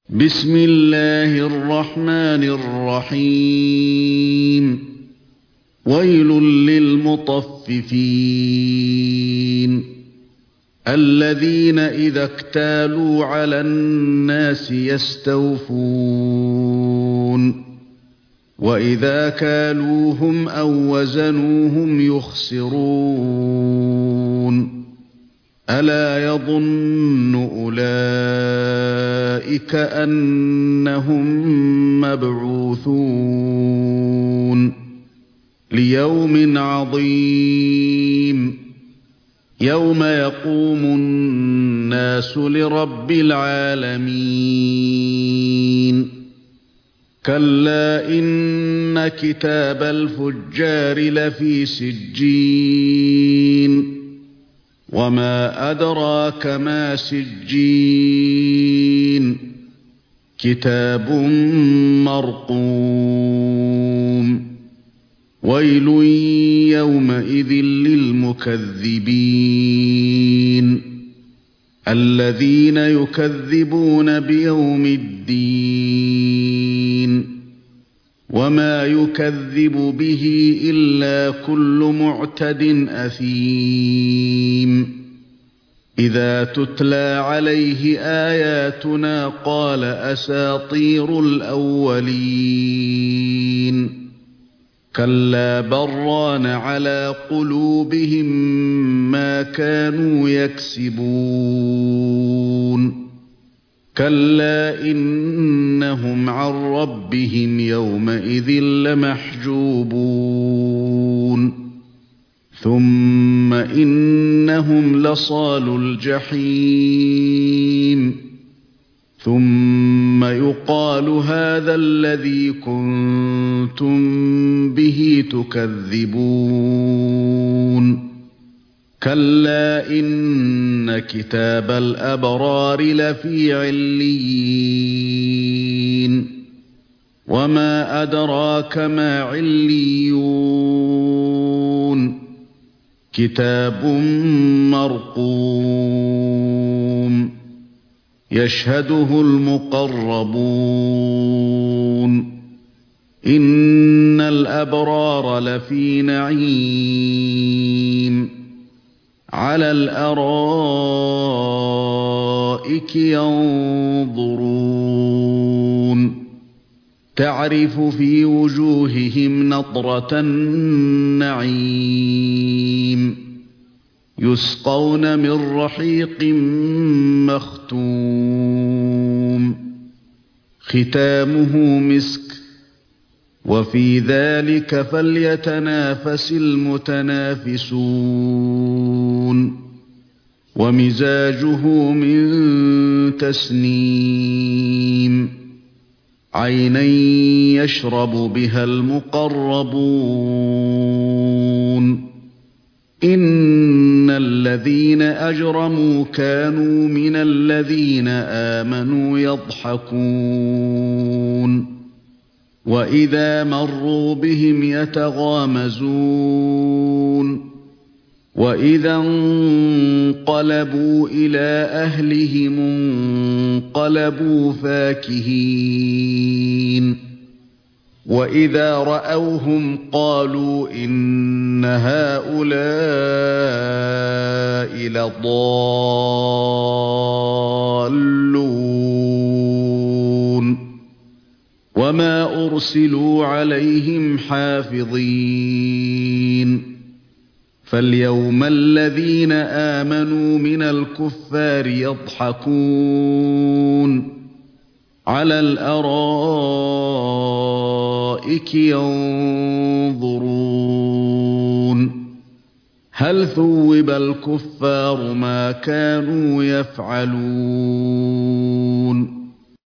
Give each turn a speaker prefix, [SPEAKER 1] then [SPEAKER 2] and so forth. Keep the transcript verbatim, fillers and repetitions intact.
[SPEAKER 1] بسم الله الرحمن الرحيم ويل للمطففين الذين إذا اكتالوا على الناس يستوفون وإذا كالوهم أو وزنوهم يخسرون ألا يظن أولئك أنهم مبعوثون ليوم عظيم يوم يقوم الناس لرب العالمين كلا إن كتاب الفجار لفي سجين وما أدراك ما سجين كتاب مرقوم ويل يومئذ للمكذبين الذين يكذبون بيوم الدين وما يكذب به إلا كل معتد أثيم إذا تتلى عليه آياتنا قال أساطير الأولين كلا بران على قلوبهم ما كانوا يكسبون كلا إنهم عن ربهم يومئذ لمحجوبون ثم إنهم لصالو الجحيم ثم يقال هذا الذي كنتم به تكذبون كلا إن كتاب الأبرار لفي عليين وما أدراك ما عليون كتاب مرقوم يشهده المقربون إن الأبرار لفي نعيم على الأرائك ينظرون تعرف في وجوههم نضرة النعيم يسقون من رحيق مختوم ختامه مسك وفي ذلك فليتنافس المتنافسون ومزاجه من تسنيم عينا يشرب بها المقربون إن الذين أجرموا كانوا من الذين آمنوا يضحكون وإذا مروا بهم يتغامزون وإذا انقلبوا إلى أهلهم انقلبوا فاكهين وإذا رأوهم قالوا إن هؤلاء لضالون وما أرسلوا عليهم حافظين فاليوم الذين آمنوا من الكفار يضحكون على الأرائك ينظرون هل ثوب الكفار ما كانوا يفعلون